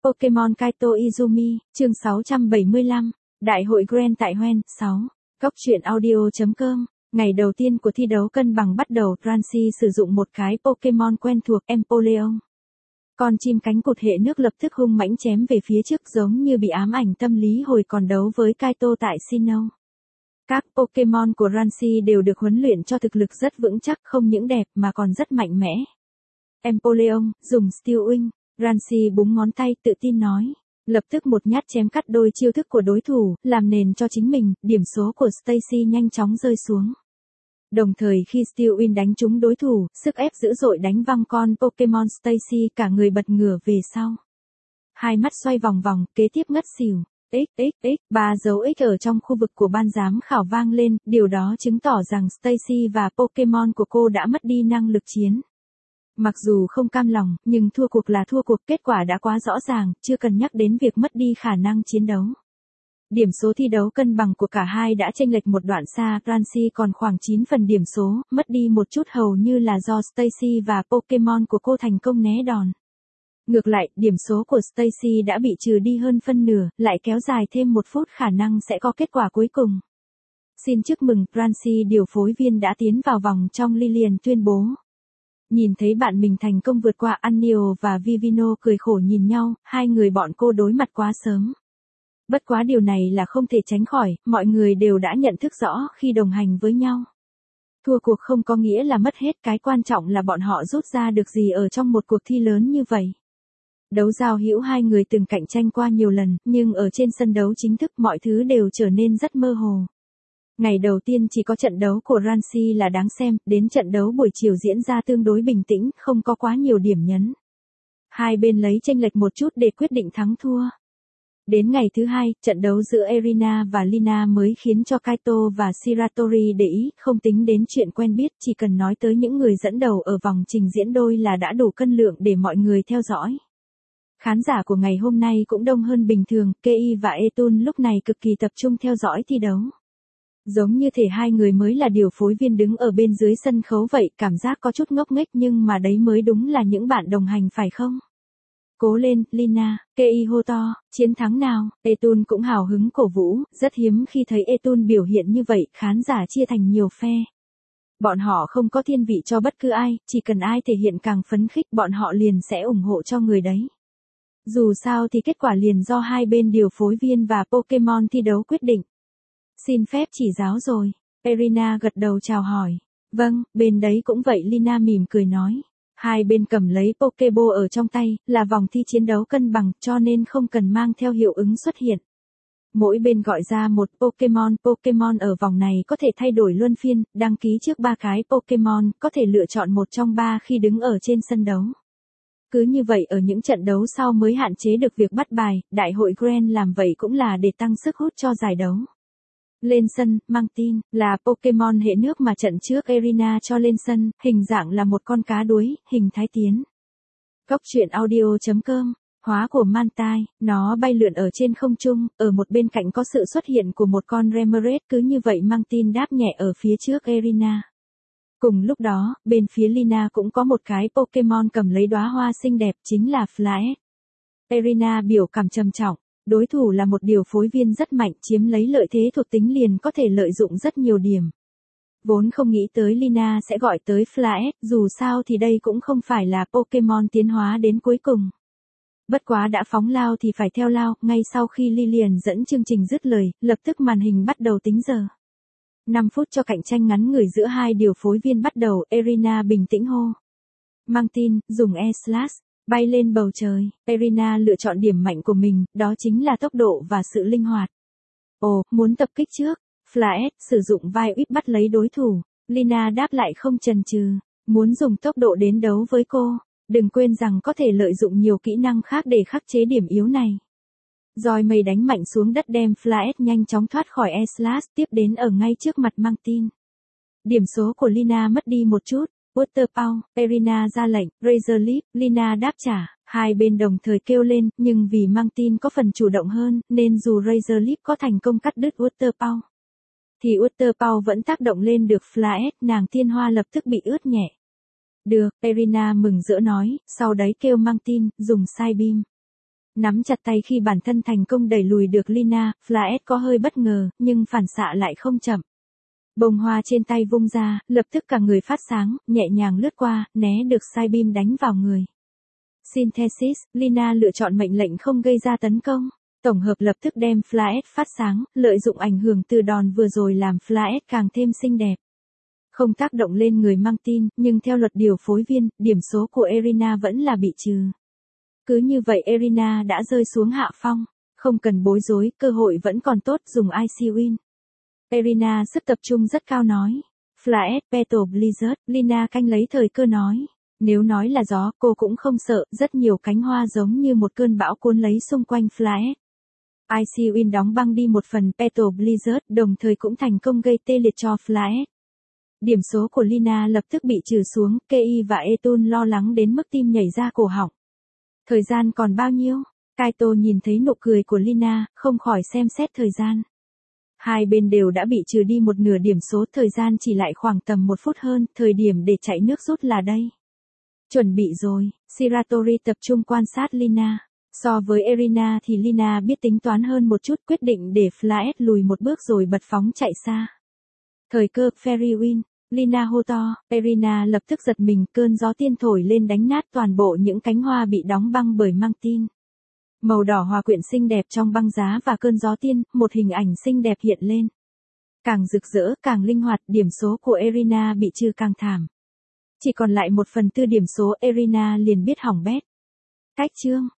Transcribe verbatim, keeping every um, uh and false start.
Pokemon Kaito Izumi, chương sáu trăm bảy mươi lăm, Đại hội Grand tại Hoenn, sáu. Cóc truyện audio.com. Ngày đầu tiên của thi đấu cân bằng bắt đầu, Francis sử dụng một cái Pokemon quen thuộc, Empoleon. Con chim cánh cụt hệ nước lập tức hung mãnh chém về phía trước giống như bị ám ảnh tâm lý hồi còn đấu với Kaito tại Sinnoh. Các Pokemon của Rancy đều được huấn luyện cho thực lực rất vững chắc, không những đẹp mà còn rất mạnh mẽ. Empoleon, dùng Steel Wing, Rancy búng ngón tay tự tin nói. Lập tức một nhát chém cắt đôi chiêu thức của đối thủ, làm nền cho chính mình, điểm số của Stacy nhanh chóng rơi xuống. Đồng thời khi Steel Wing đánh trúng đối thủ, sức ép dữ dội đánh văng con Pokemon Stacy cả người bật ngửa về sau. Hai mắt xoay vòng vòng, kế tiếp ngất xỉu. X x x, ba dấu X ở trong khu vực của ban giám khảo vang lên, điều đó chứng tỏ rằng Stacy và Pokemon của cô đã mất đi năng lực chiến. Mặc dù không cam lòng, nhưng thua cuộc là thua cuộc, kết quả đã quá rõ ràng, chưa cần nhắc đến việc mất đi khả năng chiến đấu. Điểm số thi đấu cân bằng của cả hai đã chênh lệch một đoạn xa, Rancy còn khoảng chín phần điểm số, mất đi một chút hầu như là do Stacy và Pokemon của cô thành công né đòn. Ngược lại, điểm số của Stacy đã bị trừ đi hơn phân nửa, lại kéo dài thêm một phút khả năng sẽ có kết quả cuối cùng. Xin chúc mừng, Rancy điều phối viên đã tiến vào vòng trong, Lillian tuyên bố. Nhìn thấy bạn mình thành công vượt qua, Anio và Vivino cười khổ nhìn nhau, hai người bọn cô đối mặt quá sớm. Bất quá điều này là không thể tránh khỏi, mọi người đều đã nhận thức rõ khi đồng hành với nhau. Thua cuộc không có nghĩa là mất hết, cái quan trọng là bọn họ rút ra được gì ở trong một cuộc thi lớn như vậy. Đấu giao hữu hai người từng cạnh tranh qua nhiều lần, nhưng ở trên sân đấu chính thức mọi thứ đều trở nên rất mơ hồ. Ngày đầu tiên chỉ có trận đấu của Rancy là đáng xem, đến trận đấu buổi chiều diễn ra tương đối bình tĩnh, không có quá nhiều điểm nhấn. Hai bên lấy chênh lệch một chút để quyết định thắng thua. Đến ngày thứ hai, trận đấu giữa Erina và Lina mới khiến cho Kaito và Shiratori để ý, không tính đến chuyện quen biết, chỉ cần nói tới những người dẫn đầu ở vòng trình diễn đôi là đã đủ cân lượng để mọi người theo dõi. Khán giả của ngày hôm nay cũng đông hơn bình thường, Kei và Etun lúc này cực kỳ tập trung theo dõi thi đấu. Giống như thể hai người mới là điều phối viên đứng ở bên dưới sân khấu vậy, cảm giác có chút ngốc nghếch nhưng mà đấy mới đúng là những bạn đồng hành phải không? Cố lên, Lina, Kei hô to, chiến thắng nào, Etun cũng hào hứng cổ vũ, rất hiếm khi thấy Etun biểu hiện như vậy, khán giả chia thành nhiều phe. Bọn họ không có thiên vị cho bất cứ ai, chỉ cần ai thể hiện càng phấn khích bọn họ liền sẽ ủng hộ cho người đấy. Dù sao thì kết quả liền do hai bên điều phối viên và Pokemon thi đấu quyết định. Xin phép chỉ giáo rồi, Erina gật đầu chào hỏi. Vâng, bên đấy cũng vậy, Lina mỉm cười nói. Hai bên cầm lấy Pokeball ở trong tay, là vòng thi chiến đấu cân bằng, cho nên không cần mang theo hiệu ứng xuất hiện. Mỗi bên gọi ra một Pokemon, Pokemon ở vòng này có thể thay đổi luân phiên, đăng ký trước ba cái Pokemon, có thể lựa chọn một trong ba khi đứng ở trên sân đấu. Cứ như vậy ở những trận đấu sau mới hạn chế được việc bắt bài, đại hội Grand làm vậy cũng là để tăng sức hút cho giải đấu. Lên sân, Mangtin, là Pokemon hệ nước mà trận trước Erina cho lên sân, hình dạng là một con cá đuối, hình thái tiến. Cóc truyện audio.com, hóa của Mantai, nó bay lượn ở trên không trung, ở một bên cạnh có sự xuất hiện của một con Remoraid, cứ như vậy Mangtin đáp nhẹ ở phía trước Erina. Cùng lúc đó, bên phía Lina cũng có một cái Pokemon cầm lấy đóa hoa xinh đẹp, chính là Flash. Erina biểu cảm trầm trọng. Đối thủ là một điều phối viên rất mạnh, chiếm lấy lợi thế thuộc tính liền có thể lợi dụng rất nhiều điểm. Vốn không nghĩ tới Lina sẽ gọi tới Flash, dù sao thì đây cũng không phải là Pokemon tiến hóa đến cuối cùng. Bất quá đã phóng lao thì phải theo lao, ngay sau khi Lillian dẫn chương trình dứt lời, lập tức màn hình bắt đầu tính giờ. năm phút cho cạnh tranh ngắn ngủi giữa hai điều phối viên bắt đầu, Erina bình tĩnh hô. Mangtin, dùng E-Slash. Bay lên bầu trời, Erina lựa chọn điểm mạnh của mình, đó chính là tốc độ và sự linh hoạt. Ồ, muốn tập kích trước, Flash, sử dụng vai uýp bắt lấy đối thủ, Lina đáp lại không chần chừ, muốn dùng tốc độ đến đấu với cô, đừng quên rằng có thể lợi dụng nhiều kỹ năng khác để khắc chế điểm yếu này. Roi mây đánh mạnh xuống đất đem Flash nhanh chóng thoát khỏi E-Slash, tiếp đến ở ngay trước mặt Mangtin. Điểm số của Lina mất đi một chút. Water Pow, Erina ra lệnh, Razor Leaf, Lina đáp trả, hai bên đồng thời kêu lên, nhưng vì Mangtin có phần chủ động hơn, nên dù Razor Leaf có thành công cắt đứt Water Pow, thì Water Pow vẫn tác động lên được Flash, nàng tiên hoa lập tức bị ướt nhẹ. Được, Erina mừng rỡ nói, sau đấy kêu Mangtin, dùng Psybeam. Nắm chặt tay khi bản thân thành công đẩy lùi được Lina, Flash có hơi bất ngờ, nhưng phản xạ lại không chậm. Bông hoa trên tay vung ra, lập tức cả người phát sáng, nhẹ nhàng lướt qua, né được Psybeam đánh vào người. Synthesis, Lina lựa chọn mệnh lệnh không gây ra tấn công. Tổng hợp lập tức đem Flash phát sáng, lợi dụng ảnh hưởng từ đòn vừa rồi làm Flash càng thêm xinh đẹp. Không tác động lên người mang tin, nhưng theo luật điều phối viên, điểm số của Erina vẫn là bị trừ. Cứ như vậy Erina đã rơi xuống hạ phong. Không cần bối rối, cơ hội vẫn còn tốt, dùng Ice Win. Erina sức tập trung rất cao nói. Flash, Petal Blizzard, Lina canh lấy thời cơ nói. Nếu nói là gió, cô cũng không sợ, rất nhiều cánh hoa giống như một cơn bão cuốn lấy xung quanh Flash. Ice Win đóng băng đi một phần Petal Blizzard, đồng thời cũng thành công gây tê liệt cho Flash. Điểm số của Lina lập tức bị trừ xuống, Kei và Etun lo lắng đến mức tim nhảy ra cổ họng. Thời gian còn bao nhiêu? Kaito nhìn thấy nụ cười của Lina, không khỏi xem xét thời gian. Hai bên đều đã bị trừ đi một nửa điểm số, thời gian chỉ lại khoảng tầm một phút hơn, thời điểm để chạy nước rút là đây. Chuẩn bị rồi, Shiratori tập trung quan sát Lina. So với Erina thì Lina biết tính toán hơn một chút, quyết định để Flash lùi một bước rồi bật phóng chạy xa. Thời cơ, Fairy Win, Lina hô to, Erina lập tức giật mình, cơn gió tiên thổi lên đánh nát toàn bộ những cánh hoa bị đóng băng bởi mang tin. Màu đỏ hòa quyện xinh đẹp trong băng giá và cơn gió tiên, một hình ảnh xinh đẹp hiện lên. Càng rực rỡ, càng linh hoạt, điểm số của Erina bị trừ càng thảm. Chỉ còn lại một phần tư điểm số, Erina liền biết hỏng bét. Cách chương